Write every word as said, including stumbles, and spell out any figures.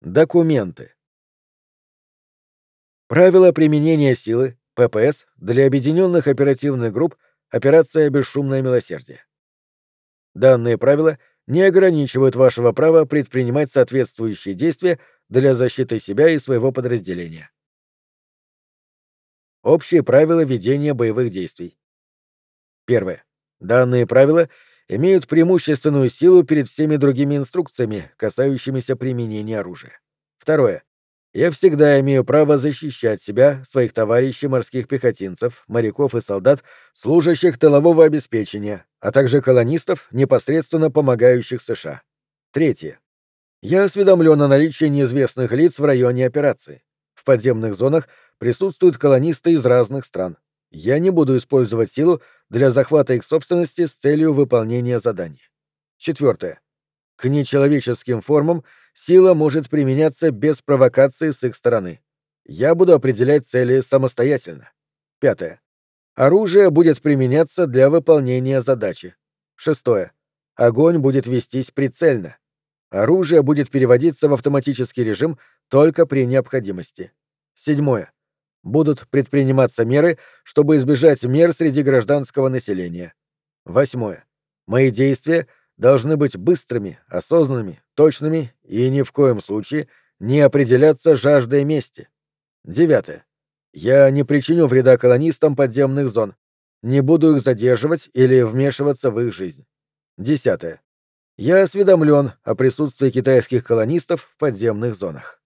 Документы. Правила применения силы, П П С, для объединенных оперативных групп «Операция «Бесшумное милосердие». Данные правила не ограничивают вашего права предпринимать соответствующие действия для защиты себя и своего подразделения. Общие правила ведения боевых действий. Первое. Данные правила имеют преимущественную силу перед всеми другими инструкциями, касающимися применения оружия. Второе. Я всегда имею право защищать себя, своих товарищей морских пехотинцев, моряков и солдат, служащих тылового обеспечения, а также колонистов, непосредственно помогающих США. Третье. Я осведомлен о наличии неизвестных лиц в районе операции. В подземных зонах присутствуют колонисты из разных стран. Я не буду использовать силу для захвата их собственности с целью выполнения заданий. Четвертое. К нечеловеческим формам сила может применяться без провокации с их стороны. Я буду определять цели самостоятельно. Пятое. Оружие будет применяться для выполнения задачи. Шестое. Огонь будет вестись прицельно. Оружие будет переводиться в автоматический режим только при необходимости. Седьмое. Будут предприниматься меры, чтобы избежать мер среди гражданского населения. Восьмое. Мои действия должны быть быстрыми, осознанными, точными и ни в коем случае не определяться жаждой мести. Девятое. Я не причиню вреда колонистам подземных зон, не буду их задерживать или вмешиваться в их жизнь. Десятое. Я осведомлен о присутствии китайских колонистов в подземных зонах.